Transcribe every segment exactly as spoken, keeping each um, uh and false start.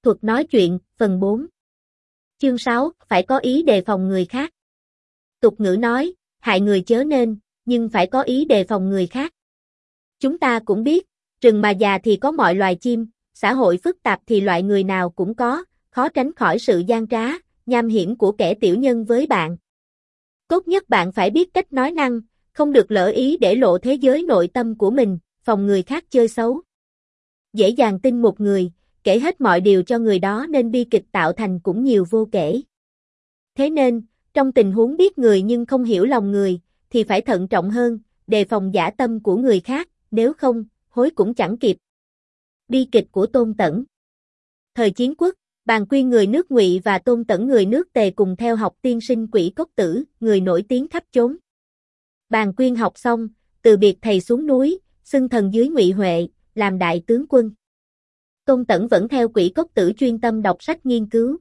thuật nói chuyện, phần bốn. Chương sáu, phải có ý đề phòng người khác. Tục ngữ nói, hại người chớ nên, nhưng phải có ý đề phòng người khác. Chúng ta cũng biết, rừng mà già thì có mọi loài chim, xã hội phức tạp thì loại người nào cũng có, khó tránh khỏi sự gian trá, nham hiểm của kẻ tiểu nhân với bạn. Tốt nhất bạn phải biết cách nói năng, không được lỡ ý để lộ thế giới nội tâm của mình, phòng người khác chơi xấu. Dễ dàng tin một người, kể hết mọi điều cho người đó nên bi kịch tạo thành cũng nhiều vô kể. Thế nên, trong tình huống biết người nhưng không hiểu lòng người, thì phải thận trọng hơn, đề phòng dã tâm của người khác, nếu không, hối cũng chẳng kịp. Bi kịch của Tôn Tẩn. Thời Chiến Quốc, Bàn Quyên người nước Ngụy và Tôn Tẩn người nước Tề cùng theo học tiên sinh Quỷ Cốc Tử, người nổi tiếng khắp chốn. Bàn Quyên học xong, từ biệt thầy xuống núi, xưng thần dưới Ngụy Huệ, làm đại tướng quân. Tôn Tẩn vẫn theo Quỷ Cốc Tử chuyên tâm đọc sách nghiên cứu.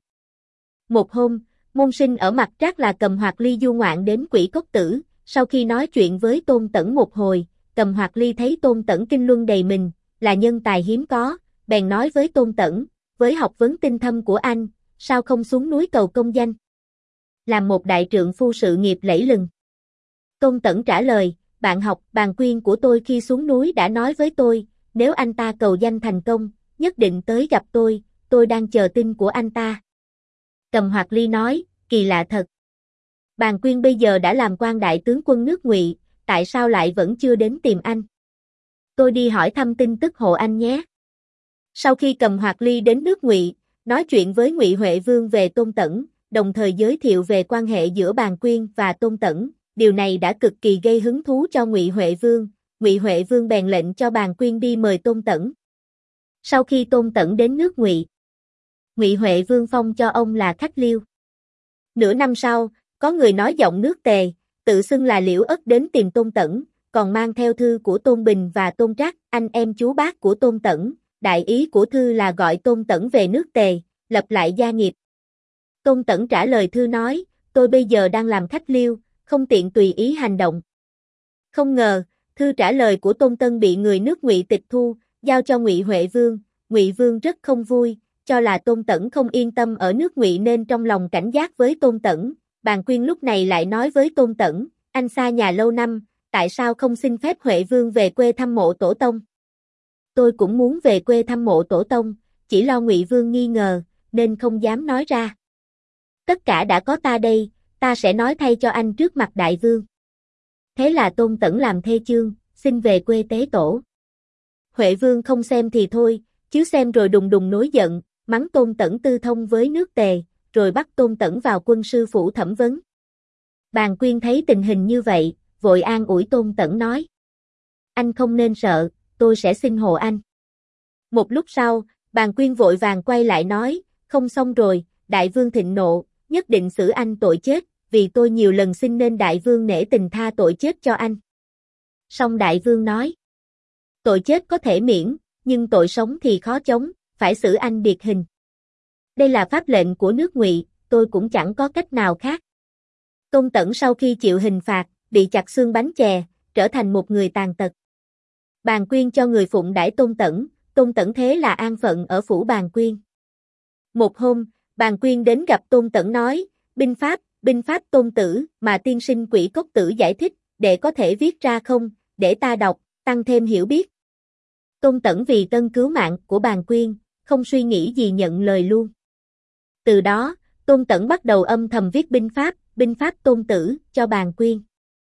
Một hôm, môn sinh ở Mặt Trác là Cầm Hoạt Ly du ngoạn đến Quỷ Cốc Tử, sau khi nói chuyện với Tôn Tẩn một hồi, Cầm Hoạt Ly thấy Tôn Tẩn kinh luân đầy mình, là nhân tài hiếm có, bèn nói với Tôn Tẩn, với học vấn tinh thâm của anh, sao không xuống núi cầu công danh? Làm một đại trượng phu sự nghiệp lẫy lừng. Tôn Tẩn trả lời, bạn học Bàn Quyên của tôi khi xuống núi đã nói với tôi, nếu anh ta cầu danh thành công, nhất định tới gặp tôi, tôi đang chờ tin của anh ta. Cầm Hoạt Ly nói, kỳ lạ thật. Bàn Quyên bây giờ đã làm quan đại tướng quân nước Ngụy, tại sao lại vẫn chưa đến tìm anh? Tôi đi hỏi thăm tin tức hộ anh nhé. Sau khi Cầm Hoạt Ly đến nước Ngụy, nói chuyện với Ngụy Huệ Vương về Tôn Tẩn, đồng thời giới thiệu về quan hệ giữa Bàn Quyên và Tôn Tẩn, điều này đã cực kỳ gây hứng thú cho Ngụy Huệ Vương, Ngụy Huệ Vương bèn lệnh cho Bàn Quyên đi mời Tôn Tẩn. Sau khi Tôn Tẩn đến nước Ngụy, Ngụy Huệ Vương phong cho ông là khách liêu. Nửa năm sau, có người nói giọng nước Tề, tự xưng là Liễu Ất đến tìm Tôn Tẩn, còn mang theo thư của Tôn Bình và Tôn Trác, anh em chú bác của Tôn Tẩn. Đại ý của thư là gọi Tôn Tẩn về nước Tề, lập lại gia nghiệp. Tôn Tẩn trả lời thư nói, tôi bây giờ đang làm khách liêu, không tiện tùy ý hành động. Không ngờ, thư trả lời của Tôn Tân bị người nước Ngụy tịch thu, giao cho Ngụy Huệ Vương. Ngụy Vương rất không vui, cho là Tôn Tẩn không yên tâm ở nước Ngụy nên trong lòng cảnh giác với Tôn Tẩn. Bàn Quyên lúc này lại nói với Tôn Tẩn, anh xa nhà lâu năm, tại sao không xin phép Huệ Vương về quê thăm mộ tổ tông? Tôi cũng muốn về quê thăm mộ tổ tông, chỉ lo Ngụy Vương nghi ngờ, nên không dám nói ra. Tất cả đã có ta đây, ta sẽ nói thay cho anh trước mặt đại vương. Thế là Tôn Tẩn làm thê chương, xin về quê tế tổ. Huệ Vương không xem thì thôi, chứ xem rồi đùng đùng nổi giận, mắng Tôn Tẩn tư thông với nước Tề, rồi bắt Tôn Tẩn vào quân sư phủ thẩm vấn. Bàn Quyên thấy tình hình như vậy, vội an ủi Tôn Tẩn nói. Anh không nên sợ, tôi sẽ xin hộ anh. Một lúc sau, Bàn Quyên vội vàng quay lại nói, không xong rồi, đại vương thịnh nộ, nhất định xử anh tội chết, vì tôi nhiều lần xin nên đại vương nể tình tha tội chết cho anh. Song đại vương nói, tội chết có thể miễn, nhưng tội sống thì khó chống, phải xử anh biệt hình. Đây là pháp lệnh của nước Ngụy, tôi cũng chẳng có cách nào khác. Tôn Tẩn sau khi chịu hình phạt, bị chặt xương bánh chè, trở thành một người tàn tật. Bàn Quyên cho người phụng đãi Tôn Tẩn, Tôn Tẩn thế là an phận ở phủ Bàn Quyên. Một hôm, Bàn Quyên đến gặp Tôn Tẩn nói, binh pháp, binh pháp Tôn Tử mà tiên sinh Quỷ Cốc Tử giải thích, để có thể viết ra không, để ta đọc, tăng thêm hiểu biết. Tôn Tẩn vì tân cứu mạng của Bàn Quyên, không suy nghĩ gì nhận lời luôn. Từ đó, Tôn Tẩn bắt đầu âm thầm viết binh pháp, binh pháp Tôn Tử, cho Bàn Quyên.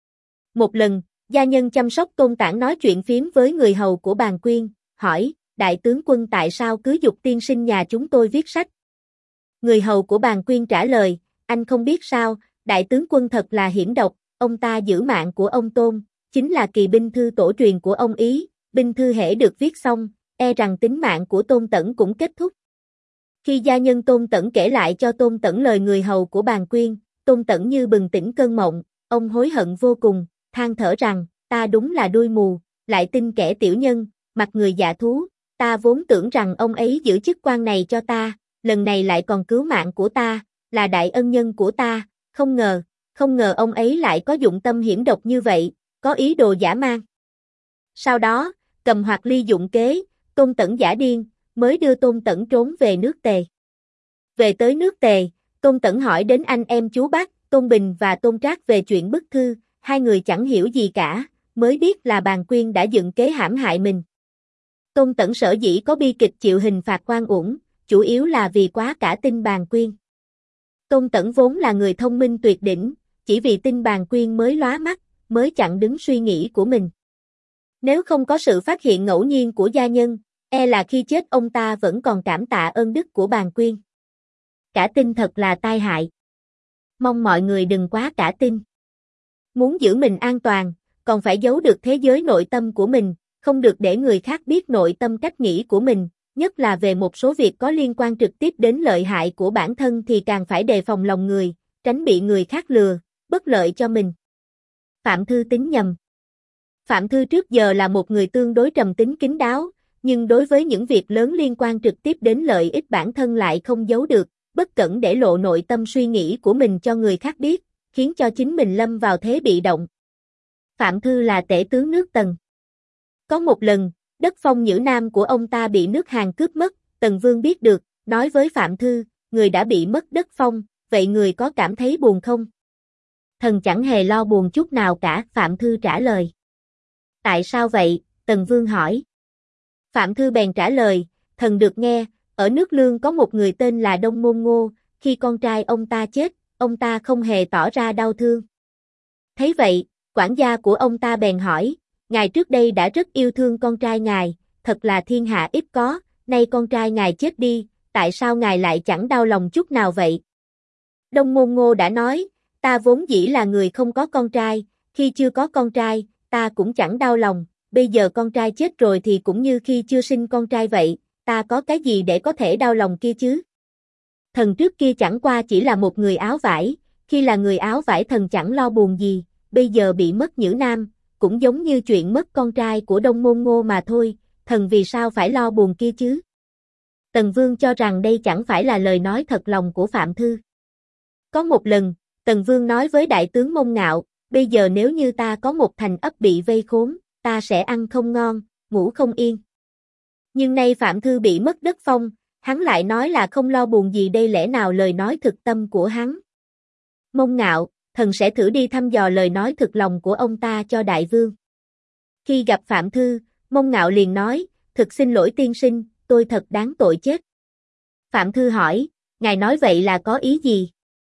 Một lần, gia nhân chăm sóc Tôn Tản nói chuyện phiếm với người hầu của Bàn Quyên, hỏi, đại tướng quân tại sao cứ giục tiên sinh nhà chúng tôi viết sách? Người hầu của Bàn Quyên trả lời, anh không biết sao, đại tướng quân thật là hiểm độc, ông ta giữ mạng của ông Tôn, chính là kỳ binh thư tổ truyền của ông Ý, binh thư hễ được viết xong, e rằng tính mạng của Tôn Tẩn cũng kết thúc. Khi gia nhân Tôn Tẩn kể lại cho Tôn Tẩn lời người hầu của Bàn Quyên, Tôn Tẩn như bừng tỉnh cơn mộng, ông hối hận vô cùng, than thở rằng, ta đúng là đuôi mù, lại tin kẻ tiểu nhân, mặt người dạ thú, ta vốn tưởng rằng ông ấy giữ chức quan này cho ta, lần này lại còn cứu mạng của ta, là đại ân nhân của ta, không ngờ, không ngờ ông ấy lại có dụng tâm hiểm độc như vậy, có ý đồ dã man. Sau đó, Cầm Hoạt Ly dụng kế, Tôn Tẩn giả điên, mới đưa Tôn Tẩn trốn về nước Tề. Về tới nước Tề, Tôn Tẩn hỏi đến anh em chú bác, Tôn Bình và Tôn Trác về chuyện bức thư, hai người chẳng hiểu gì cả, mới biết là Bàn Quyên đã dựng kế hãm hại mình. Tôn Tẩn sở dĩ có bi kịch chịu hình phạt oan uổng, chủ yếu là vì quá cả tin Bàn Quyên. Tôn Tẩn vốn là người thông minh tuyệt đỉnh, chỉ vì tin Bàn Quyên mới lóa mắt, mới chặn đứng suy nghĩ của mình. Nếu không có sự phát hiện ngẫu nhiên của gia nhân, e là khi chết ông ta vẫn còn cảm tạ ơn đức của Bàn Quyên. Cả tin thật là tai hại. Mong mọi người đừng quá cả tin. Muốn giữ mình an toàn, còn phải giấu được thế giới nội tâm của mình, không được để người khác biết nội tâm cách nghĩ của mình, nhất là về một số việc có liên quan trực tiếp đến lợi hại của bản thân thì càng phải đề phòng lòng người, tránh bị người khác lừa, bất lợi cho mình. Phạm Thư tính nhầm. Phạm Thư trước giờ là một người tương đối trầm tính kín đáo, nhưng đối với những việc lớn liên quan trực tiếp đến lợi ích bản thân lại không giấu được, bất cẩn để lộ nội tâm suy nghĩ của mình cho người khác biết, khiến cho chính mình lâm vào thế bị động. Phạm Thư là tể tướng nước Tần. Có một lần, đất phong Nhữ Nam của ông ta bị nước Hàn cướp mất, Tần Vương biết được, nói với Phạm Thư, người đã bị mất đất phong, vậy người có cảm thấy buồn không? Thần chẳng hề lo buồn chút nào cả, Phạm Thư trả lời. Tại sao vậy? Tần Vương hỏi. Phạm Thư bèn trả lời, thần được nghe, ở nước Lương có một người tên là Đông Môn Ngô, khi con trai ông ta chết, ông ta không hề tỏ ra đau thương. Thấy vậy, quản gia của ông ta bèn hỏi, ngài trước đây đã rất yêu thương con trai ngài, thật là thiên hạ ít có, nay con trai ngài chết đi, tại sao ngài lại chẳng đau lòng chút nào vậy? Đông Môn Ngô đã nói, ta vốn dĩ là người không có con trai, khi chưa có con trai, ta cũng chẳng đau lòng, bây giờ con trai chết rồi thì cũng như khi chưa sinh con trai vậy, ta có cái gì để có thể đau lòng kia chứ? Thần trước kia chẳng qua chỉ là một người áo vải, khi là người áo vải thần chẳng lo buồn gì, bây giờ bị mất Nhữ Nam, cũng giống như chuyện mất con trai của Đông Môn Ngô mà thôi, thần vì sao phải lo buồn kia chứ? Tần Vương cho rằng đây chẳng phải là lời nói thật lòng của Phạm Thư. Có một lần, Tần Vương nói với đại tướng Mông Ngạo, bây giờ nếu như ta có một thành ấp bị vây khốn, ta sẽ ăn không ngon, ngủ không yên. Nhưng nay Phạm Thư bị mất đất phong, hắn lại nói là không lo buồn gì, đây lẽ nào lời nói thực tâm của hắn? Mông Ngạo, thần sẽ thử đi thăm dò lời nói thực lòng của ông ta cho đại vương. Khi gặp Phạm Thư, Mông Ngạo liền nói, thực xin lỗi tiên sinh, tôi thật đáng tội chết. Phạm Thư hỏi, ngài nói vậy là có ý gì?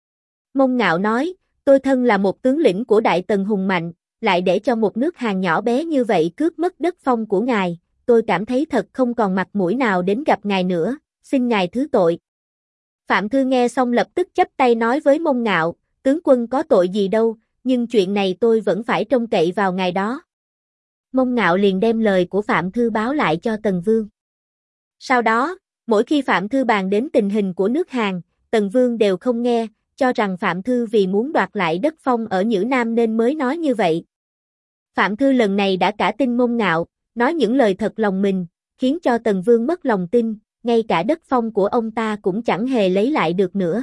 Mông Ngạo nói, tôi thân là một tướng lĩnh của Đại Tần hùng mạnh, lại để cho một nước Hàn nhỏ bé như vậy cướp mất đất phong của ngài, tôi cảm thấy thật không còn mặt mũi nào đến gặp ngài nữa, xin ngài thứ tội. Phạm Thư nghe xong lập tức chắp tay nói với Mông Ngạo, tướng quân có tội gì đâu, nhưng chuyện này tôi vẫn phải trông cậy vào ngài đó. Mông Ngạo liền đem lời của Phạm Thư báo lại cho Tần Vương. Sau đó, mỗi khi Phạm Thư bàn đến tình hình của nước Hàn, Tần Vương đều không nghe, cho rằng Phạm Thư vì muốn đoạt lại đất phong ở Nhữ Nam nên mới nói như vậy. Phạm Thư lần này đã cả tin Mông Ngạo, nói những lời thật lòng mình, khiến cho Tần Vương mất lòng tin, ngay cả đất phong của ông ta cũng chẳng hề lấy lại được nữa.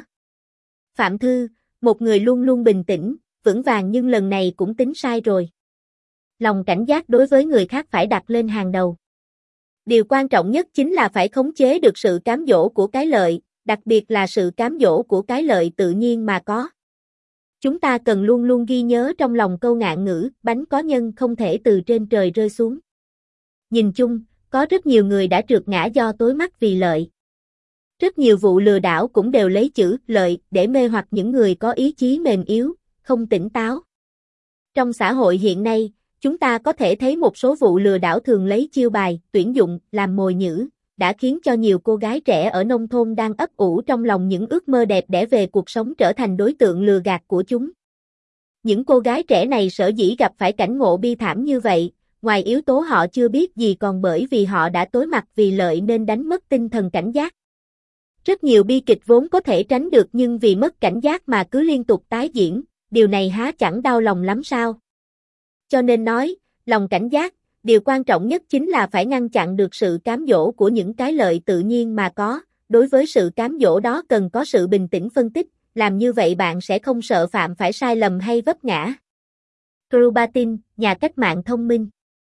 Phạm Thư, một người luôn luôn bình tĩnh, vững vàng nhưng lần này cũng tính sai rồi. Lòng cảnh giác đối với người khác phải đặt lên hàng đầu. Điều quan trọng nhất chính là phải khống chế được sự cám dỗ của cái lợi, đặc biệt là sự cám dỗ của cái lợi tự nhiên mà có. Chúng ta cần luôn luôn ghi nhớ trong lòng câu ngạn ngữ, bánh có nhân không thể từ trên trời rơi xuống. Nhìn chung, có rất nhiều người đã trượt ngã do tối mắt vì lợi. Rất nhiều vụ lừa đảo cũng đều lấy chữ lợi để mê hoặc những người có ý chí mềm yếu, không tỉnh táo. Trong xã hội hiện nay, chúng ta có thể thấy một số vụ lừa đảo thường lấy chiêu bài, tuyển dụng, làm mồi nhử, đã khiến cho nhiều cô gái trẻ ở nông thôn đang ấp ủ trong lòng những ước mơ đẹp đẽ về cuộc sống trở thành đối tượng lừa gạt của chúng. Những cô gái trẻ này sở dĩ gặp phải cảnh ngộ bi thảm như vậy, ngoài yếu tố họ chưa biết gì còn bởi vì họ đã tối mặt vì lợi nên đánh mất tinh thần cảnh giác. Rất nhiều bi kịch vốn có thể tránh được nhưng vì mất cảnh giác mà cứ liên tục tái diễn, điều này há chẳng đau lòng lắm sao? Cho nên nói, lòng cảnh giác, điều quan trọng nhất chính là phải ngăn chặn được sự cám dỗ của những cái lợi tự nhiên mà có, đối với sự cám dỗ đó cần có sự bình tĩnh phân tích, làm như vậy bạn sẽ không sợ phạm phải sai lầm hay vấp ngã. Krupatin, nhà cách mạng thông minh.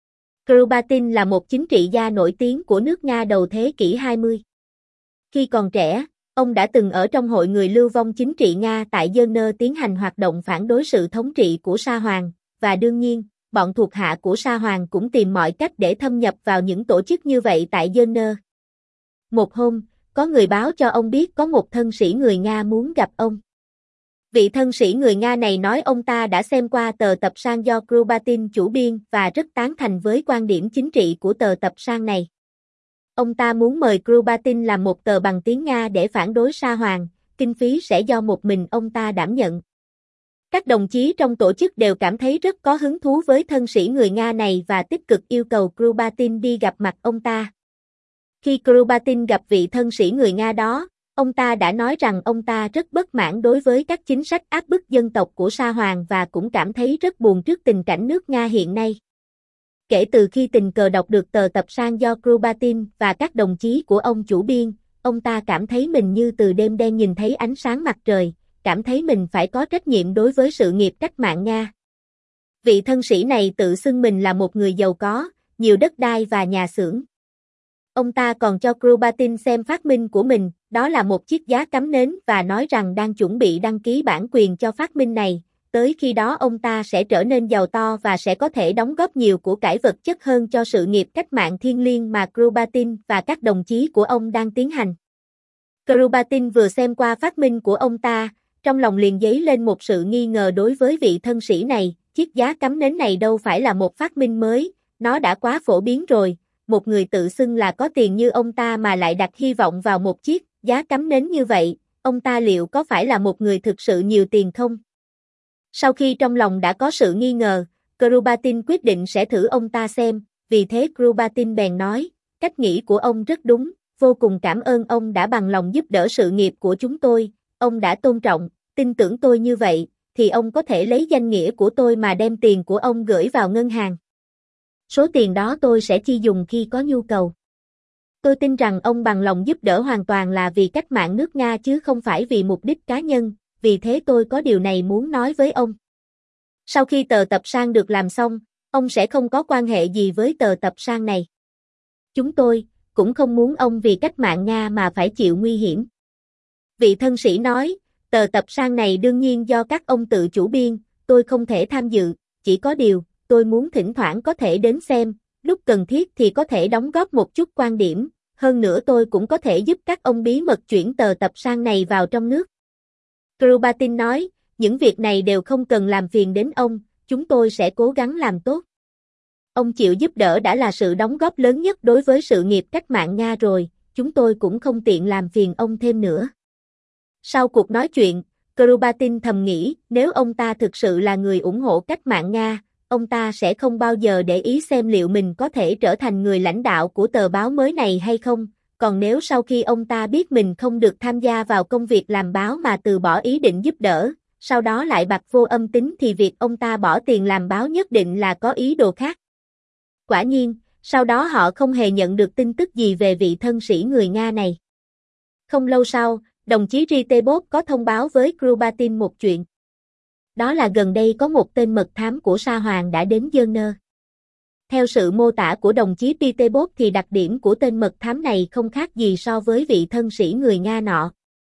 Krupatin là một chính trị gia nổi tiếng của nước Nga đầu thế kỷ hai mươi. Khi còn trẻ, Ông đã từng ở trong hội người lưu vong chính trị Nga tại Wagner tiến hành hoạt động phản đối sự thống trị của Sa Hoàng, và đương nhiên, bọn thuộc hạ của Sa Hoàng cũng tìm mọi cách để thâm nhập vào những tổ chức như vậy tại Wagner. Một hôm, có người báo cho ông biết có một thân sĩ người Nga muốn gặp ông. Vị thân sĩ người Nga này nói ông ta đã xem qua tờ tập san do Krupatin chủ biên và rất tán thành với quan điểm chính trị của tờ tập san này. Ông ta muốn mời Krupatin làm một tờ bằng tiếng Nga để phản đối Sa Hoàng, kinh phí sẽ do một mình ông ta đảm nhận. Các đồng chí trong tổ chức đều cảm thấy rất có hứng thú với thân sĩ người Nga này và tích cực yêu cầu Krupatin đi gặp mặt ông ta. Khi Krupatin gặp vị thân sĩ người Nga đó, ông ta đã nói rằng ông ta rất bất mãn đối với các chính sách áp bức dân tộc của Sa Hoàng và cũng cảm thấy rất buồn trước tình cảnh nước Nga hiện nay. Kể từ khi tình cờ đọc được tờ tập san do Krupatin và các đồng chí của ông chủ biên, ông ta cảm thấy mình như từ đêm đen nhìn thấy ánh sáng mặt trời, cảm thấy mình phải có trách nhiệm đối với sự nghiệp cách mạng Nga. Vị thân sĩ này tự xưng mình là một người giàu có, nhiều đất đai và nhà xưởng. Ông ta còn cho Krupatin xem phát minh của mình, đó là một chiếc giá cắm nến và nói rằng đang chuẩn bị đăng ký bản quyền cho phát minh này, tới khi đó ông ta sẽ trở nên giàu to và sẽ có thể đóng góp nhiều của cải vật chất hơn cho sự nghiệp cách mạng thiêng liêng mà Krupatin và các đồng chí của ông đang tiến hành. Krupatin vừa xem qua phát minh của ông ta, trong lòng liền dấy lên một sự nghi ngờ đối với vị thân sĩ này, chiếc giá cắm nến này đâu phải là một phát minh mới, nó đã quá phổ biến rồi. Một người tự xưng là có tiền như ông ta mà lại đặt hy vọng vào một chiếc giá cắm nến như vậy, ông ta liệu có phải là một người thực sự nhiều tiền không? Sau khi trong lòng đã có sự nghi ngờ, Krupatin quyết định sẽ thử ông ta xem, vì thế Krupatin bèn nói, cách nghĩ của ông rất đúng, vô cùng cảm ơn ông đã bằng lòng giúp đỡ sự nghiệp của chúng tôi, ông đã tôn trọng, tin tưởng tôi như vậy, thì ông có thể lấy danh nghĩa của tôi mà đem tiền của ông gửi vào ngân hàng. Số tiền đó tôi sẽ chi dùng khi có nhu cầu. Tôi tin rằng ông bằng lòng giúp đỡ hoàn toàn là vì cách mạng nước Nga chứ không phải vì mục đích cá nhân, vì thế tôi có điều này muốn nói với ông. Sau khi tờ tập san được làm xong, ông sẽ không có quan hệ gì với tờ tập san này. Chúng tôi cũng không muốn ông vì cách mạng Nga mà phải chịu nguy hiểm. Vị thân sĩ nói, tờ tập san này đương nhiên do các ông tự chủ biên, tôi không thể tham dự, chỉ có điều, tôi muốn thỉnh thoảng có thể đến xem, lúc cần thiết thì có thể đóng góp một chút quan điểm, hơn nữa tôi cũng có thể giúp các ông bí mật chuyển tờ tập san này vào trong nước. Krupatin nói, những việc này đều không cần làm phiền đến ông, chúng tôi sẽ cố gắng làm tốt. Ông chịu giúp đỡ đã là sự đóng góp lớn nhất đối với sự nghiệp cách mạng Nga rồi, chúng tôi cũng không tiện làm phiền ông thêm nữa. Sau cuộc nói chuyện, Krupatin thầm nghĩ, nếu ông ta thực sự là người ủng hộ cách mạng Nga, ông ta sẽ không bao giờ để ý xem liệu mình có thể trở thành người lãnh đạo của tờ báo mới này hay không, còn nếu sau khi ông ta biết mình không được tham gia vào công việc làm báo mà từ bỏ ý định giúp đỡ, sau đó lại bặt vô âm tín thì việc ông ta bỏ tiền làm báo nhất định là có ý đồ khác. Quả nhiên, sau đó họ không hề nhận được tin tức gì về vị thân sĩ người Nga này. Không lâu sau, đồng chí Ritebov có thông báo với Krupatin một chuyện. Đó là gần đây có một tên mật thám của Sa Hoàng đã đến Wagner. Theo sự mô tả của đồng chí Ritebov thì đặc điểm của tên mật thám này không khác gì so với vị thân sĩ người Nga nọ.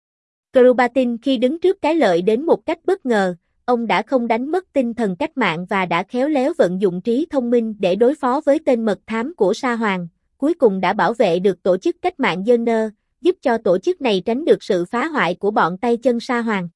Krupatin khi đứng trước cái lợi đến một cách bất ngờ, ông đã không đánh mất tinh thần cách mạng và đã khéo léo vận dụng trí thông minh để đối phó với tên mật thám của Sa Hoàng, cuối cùng đã bảo vệ được tổ chức cách mạng Wagner, giúp cho tổ chức này tránh được sự phá hoại của bọn tay chân Sa Hoàng.